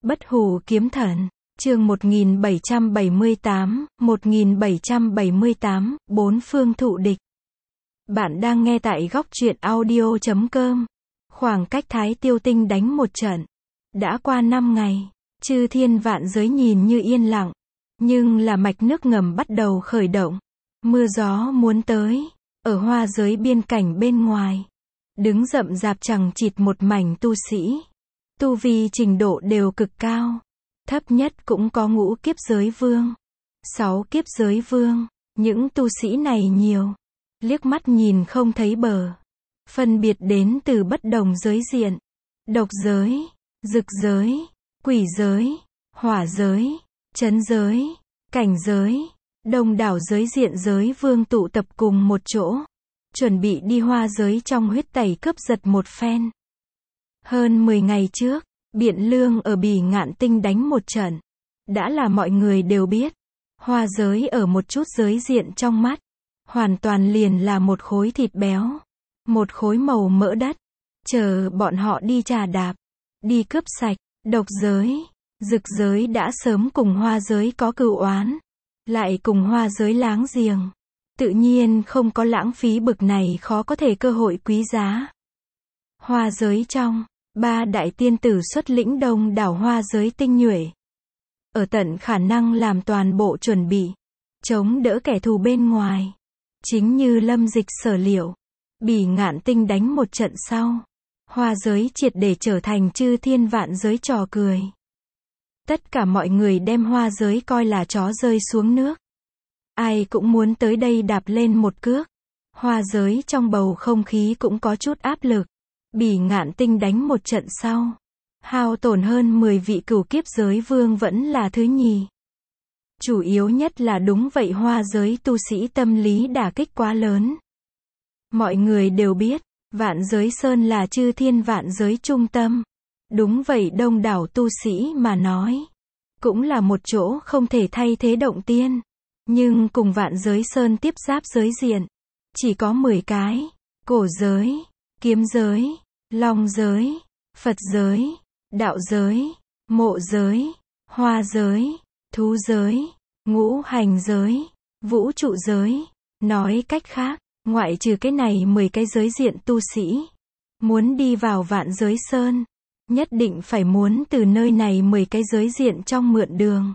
Bất hủ kiếm thần, chương 1778, bốn phương thụ địch. Bạn đang nghe tại góc truyện audio.com. Khoảng cách Thái Tiêu Tinh đánh một trận. Đã qua 5 ngày, chư thiên vạn giới nhìn như yên lặng. Nhưng là mạch nước ngầm bắt đầu khởi động. Mưa gió muốn tới, ở hoa giới biên cảnh bên ngoài. Đứng rậm rạp chằng chịt một mảnh tu sĩ. Tu vi trình độ đều cực cao. Thấp nhất cũng có ngũ kiếp giới vương. 6 kiếp giới vương. Những tu sĩ này nhiều. Liếc mắt nhìn không thấy bờ. Phân biệt đến từ bất đồng giới diện. Độc giới, dực giới, quỷ giới, hỏa giới, chấn giới, cảnh giới. Đông đảo giới diện giới vương tụ tập cùng một chỗ. Chuẩn bị đi hoa giới trong huyết tẩy cướp giật một phen. Hơn 10 ngày trước, Biện Lương ở Bỉ Ngạn Tinh đánh một trận. Đã là mọi người đều biết. Hoa giới ở một chút giới diện trong mắt. Hoàn toàn liền là một khối thịt béo. Một khối màu mỡ đất. Chờ bọn họ đi trà đạp. Đi cướp sạch. Độc giới, dực giới đã sớm cùng hoa giới có cừu oán. Lại cùng hoa giới láng giềng. Tự nhiên không có lãng phí bực này khó có thể cơ hội quý giá. Hoa giới trong, 3 đại tiên tử xuất lĩnh đông đảo hoa giới tinh nhuệ. Ở tận khả năng làm toàn bộ chuẩn bị. Chống đỡ kẻ thù bên ngoài. Chính như Lâm Dịch sở liệu. Bỉ Ngạn Tinh đánh một trận sau. Hoa giới triệt để trở thành chư thiên vạn giới trò cười. Tất cả mọi người đem hoa giới coi là chó rơi xuống nước. Ai cũng muốn tới đây đạp lên một cước. Hoa giới trong bầu không khí cũng có chút áp lực. Bỉ Ngạn Tinh đánh một trận sau. Hao tổn hơn 10 vị cửu kiếp giới vương vẫn là thứ nhì. Chủ yếu nhất là đúng vậy hoa giới tu sĩ tâm lý đả kích quá lớn. Mọi người đều biết, vạn giới sơn là chư thiên vạn giới trung tâm. Đúng vậy đông đảo tu sĩ mà nói. Cũng là một chỗ không thể thay thế động tiên. Nhưng cùng vạn giới sơn tiếp giáp giới diện. Chỉ có 10 cái. Cổ giới, kiếm giới, long giới, Phật giới, đạo giới, mộ giới, hoa giới, thú giới, ngũ hành giới, vũ trụ giới. Nói cách khác, ngoại trừ cái này 10 cái giới diện tu sĩ. Muốn đi vào vạn giới sơn. Nhất định phải muốn từ nơi này 10 cái giới diện trong mượn đường.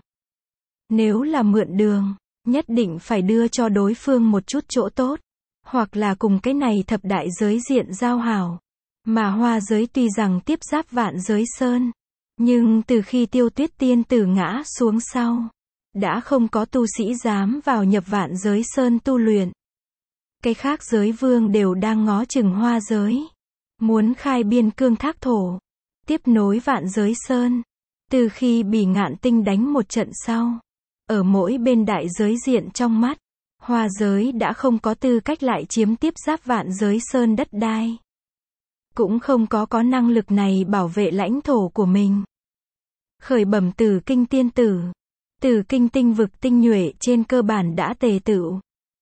Nếu là mượn đường, nhất định phải đưa cho đối phương một chút chỗ tốt. Hoặc là cùng cái này thập đại giới diện giao hảo. Mà hoa giới tuy rằng tiếp giáp vạn giới sơn. Nhưng từ khi Tiêu Tuyết tiên tử ngã xuống sau. Đã không có tu sĩ dám vào nhập vạn giới sơn tu luyện. Cái khác giới vương đều đang ngó chừng hoa giới. Muốn khai biên cương thác thổ. Tiếp nối vạn giới sơn. Từ khi Bỉ Ngạn Tinh đánh một trận sau. Ở mỗi bên đại giới diện trong mắt. Hoa giới đã không có tư cách lại chiếm tiếp giáp vạn giới sơn đất đai. Cũng không có năng lực này bảo vệ lãnh thổ của mình. Khởi bẩm Tử Kinh tiên tử. Tử Kinh tinh vực tinh nhuệ trên cơ bản đã tề tựu.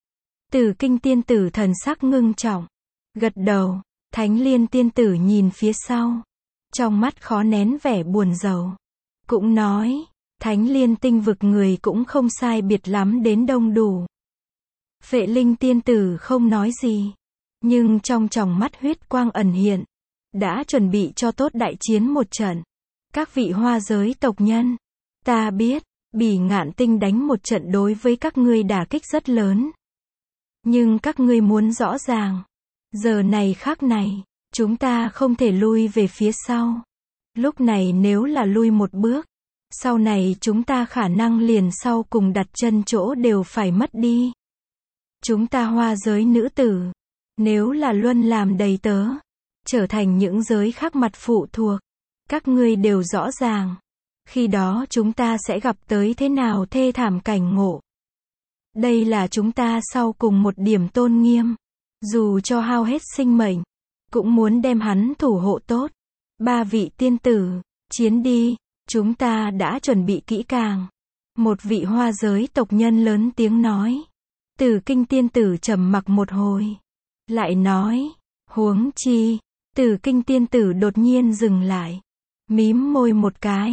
Tử Kinh tiên tử thần sắc ngưng trọng. Gật đầu. Thánh Liên tiên tử nhìn phía sau. Trong mắt khó nén vẻ buồn rầu. Cũng nói. Thánh Liên tinh vực người cũng không sai biệt lắm đến đông đủ. Phệ Linh tiên tử không nói gì. Nhưng trong tròng mắt huyết quang ẩn hiện. Đã chuẩn bị cho tốt đại chiến một trận. Các vị hoa giới tộc nhân. Ta biết. Bỉ Ngạn Tinh đánh một trận đối với các ngươi đả kích rất lớn. Nhưng các ngươi muốn rõ ràng. Giờ này khác này. Chúng ta không thể lui về phía sau. Lúc này nếu là lui một bước. Sau này chúng ta khả năng liền sau cùng đặt chân chỗ đều phải mất đi. Chúng ta hoa giới nữ tử. Nếu là luân làm đầy tớ. Trở thành những giới khác mặt phụ thuộc. Các ngươi đều rõ ràng. Khi đó chúng ta sẽ gặp tới thế nào thê thảm cảnh ngộ. Đây là chúng ta sau cùng một điểm tôn nghiêm. Dù cho hao hết sinh mệnh. Cũng muốn đem hắn thủ hộ tốt. 3 vị tiên tử. Chiến đi. Chúng ta đã chuẩn bị kỹ càng. Một vị hoa giới tộc nhân lớn tiếng nói. Tử Kinh tiên tử trầm mặc một hồi. Lại nói. Huống chi. Tử Kinh tiên tử đột nhiên dừng lại. Mím môi một cái.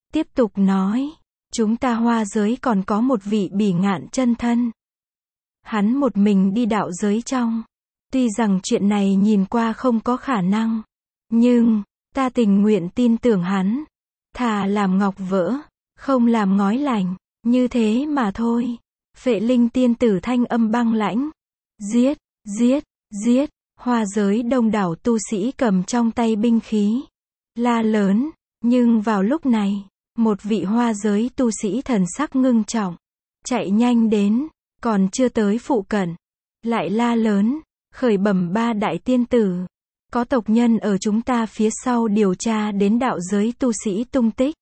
Tiếp tục nói, chúng ta hoa giới còn có một vị bỉ ngạn chân thân. Hắn một mình đi đạo giới trong. Tuy rằng chuyện này nhìn qua không có khả năng, nhưng ta tình nguyện tin tưởng hắn. Thà làm ngọc vỡ, không làm ngói lành, như thế mà thôi. Phệ Linh tiên tử thanh âm băng lãnh. Giết, giết, giết. Hoa giới đông đảo tu sĩ cầm trong tay binh khí, la lớn. Nhưng vào lúc này, một vị hoa giới tu sĩ thần sắc ngưng trọng, chạy nhanh đến, còn chưa tới phụ cận, lại la lớn, khởi bẩm ba đại tiên tử. Có tộc nhân ở chúng ta phía sau điều tra đến đạo giới tu sĩ tung tích.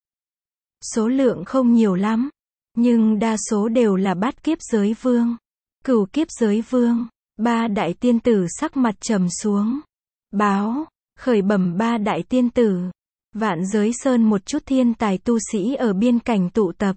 Số lượng không nhiều lắm, nhưng đa số đều là bát kiếp giới vương, cửu kiếp giới vương. Ba đại tiên tử sắc mặt trầm xuống. Báo, khởi bẩm ba đại tiên tử. Vạn Giới Sơn một chút thiên tài tu sĩ ở biên cảnh tụ tập.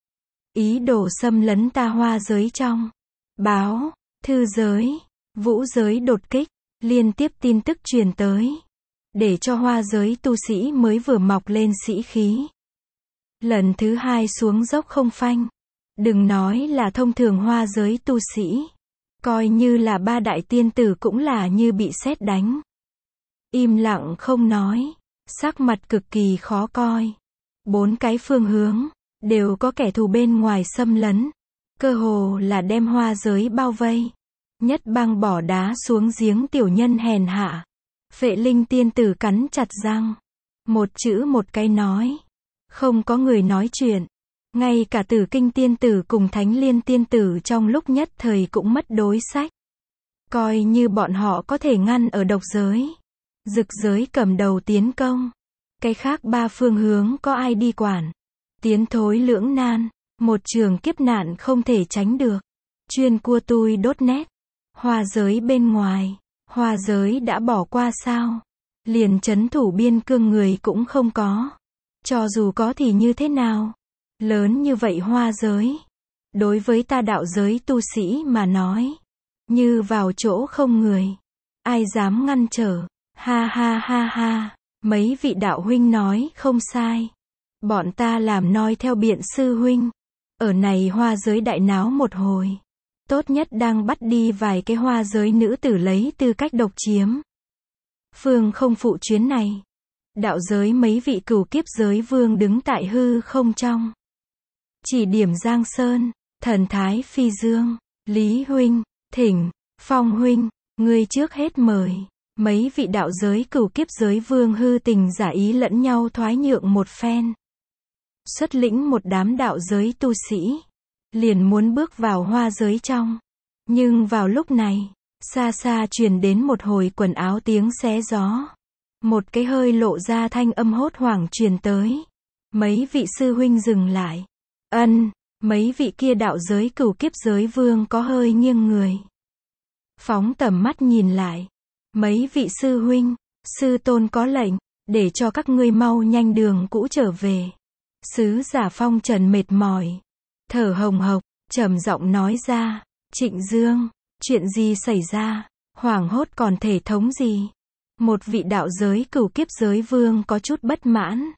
Ý đồ xâm lấn ta hoa giới trong. Báo, thư giới, vũ giới đột kích, liên tiếp tin tức truyền tới. Để cho hoa giới tu sĩ mới vừa mọc lên sĩ khí. Lần thứ hai xuống dốc không phanh. Đừng nói là thông thường hoa giới tu sĩ. Coi như là ba đại tiên tử cũng là như bị sét đánh. Im lặng không nói. Sắc mặt cực kỳ khó coi. Bốn cái phương hướng, đều có kẻ thù bên ngoài xâm lấn. Cơ hồ là đem hoa giới bao vây. Nhất bang bỏ đá xuống giếng tiểu nhân hèn hạ. Phệ Linh tiên tử cắn chặt răng. Một chữ một cái nói. Không có người nói chuyện. Ngay cả Tử Kinh tiên tử cùng Thánh Liên tiên tử trong lúc nhất thời cũng mất đối sách. Coi như bọn họ có thể ngăn ở độc giới. Dực giới cầm đầu tiến công. Cái khác ba phương hướng có ai đi quản. Tiến thối lưỡng nan. Một trường kiếp nạn không thể tránh được. Chuyên cua tui đốt nét. Hoa giới bên ngoài. Hoa giới đã bỏ qua sao? Liền trấn thủ biên cương người cũng không có. Cho dù có thì như thế nào? Lớn như vậy hoa giới. Đối với ta đạo giới tu sĩ mà nói. Như vào chỗ không người. Ai dám ngăn trở? Ha ha ha ha. Mấy vị đạo huynh nói không sai. Bọn ta làm noi theo biện sư huynh. Ở này hoa giới đại náo một hồi. Tốt nhất đang bắt đi vài cái hoa giới nữ tử lấy tư cách độc chiếm. Phương không phụ chuyến này. Đạo giới mấy vị cửu kiếp giới vương đứng tại hư không trong. Chỉ điểm Giang Sơn, thần thái phi dương. Lý huynh, thỉnh, Phong huynh, ngươi trước hết mời. Mấy vị đạo giới cửu kiếp giới vương hư tình giả ý lẫn nhau thoái nhượng một phen. Xuất lĩnh một đám đạo giới tu sĩ. Liền muốn bước vào hoa giới trong. Nhưng vào lúc này, xa xa truyền đến một hồi quần áo tiếng xé gió. Một cái hơi lộ ra thanh âm hốt hoảng truyền tới. Mấy vị sư huynh dừng lại. Mấy vị kia đạo giới cửu kiếp giới vương có hơi nghiêng người. Phóng tầm mắt nhìn lại. Mấy vị sư huynh, sư tôn có lệnh, để cho các ngươi mau nhanh đường cũ trở về. Sứ giả Phong Trần mệt mỏi, thở hồng hộc, trầm giọng nói ra. Trịnh Dương, chuyện gì xảy ra? Hoảng hốt còn thể thống gì? Một vị đạo giới cửu kiếp giới vương có chút bất mãn.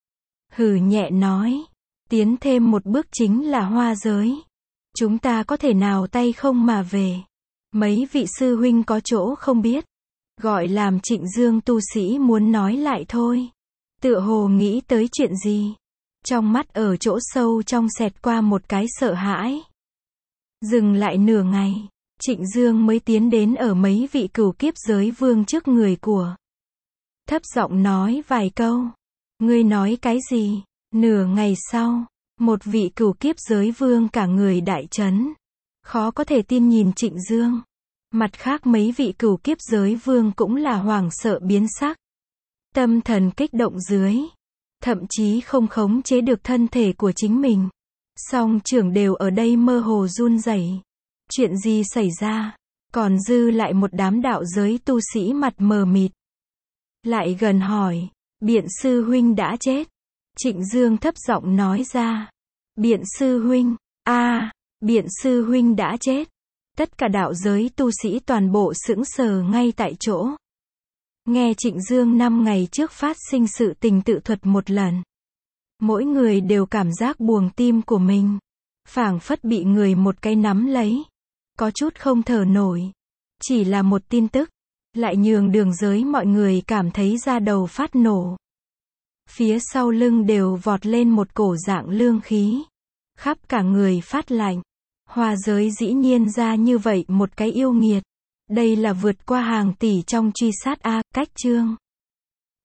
Hừ nhẹ nói. Tiến thêm một bước chính là hoa giới. Chúng ta có thể nào tay không mà về. Mấy vị sư huynh có chỗ không biết. Gọi làm Trịnh Dương tu sĩ muốn nói lại thôi. Tựa hồ nghĩ tới chuyện gì. Trong mắt ở chỗ sâu trong xẹt qua một cái sợ hãi. Dừng lại nửa ngày. Trịnh Dương mới tiến đến ở mấy vị cửu kiếp giới vương trước người của. Thấp giọng nói vài câu. Ngươi nói cái gì? Nửa ngày sau, một vị cửu kiếp giới vương cả người đại chấn. Khó có thể tin nhìn Trịnh Dương. Mặt khác mấy vị cửu kiếp giới vương cũng là hoảng sợ biến sắc. Tâm thần kích động dưới. Thậm chí không khống chế được thân thể của chính mình. Song trưởng đều ở đây mơ hồ run rẩy. Chuyện gì xảy ra? Còn dư lại một đám đạo giới tu sĩ mặt mờ mịt. Lại gần hỏi. Biện sư huynh đã chết. Trịnh Dương thấp giọng nói ra. Biện sư huynh. Biện sư huynh đã chết. Tất cả đạo giới tu sĩ toàn bộ sững sờ ngay tại chỗ. Nghe Trịnh Dương 5 ngày trước phát sinh sự tình tự thuật một lần. Mỗi người đều cảm giác buồng tim của mình phảng phất bị người một cái nắm lấy. Có chút không thở nổi. Chỉ là một tin tức, lại nhường đường giới mọi người cảm thấy da đầu phát nổ. Phía sau lưng đều vọt lên một cổ dạng lương khí. Khắp cả người phát lạnh. Hoa giới dĩ nhiên ra như vậy một cái yêu nghiệt. Đây là vượt qua hàng tỷ trong truy sát A, cách chương.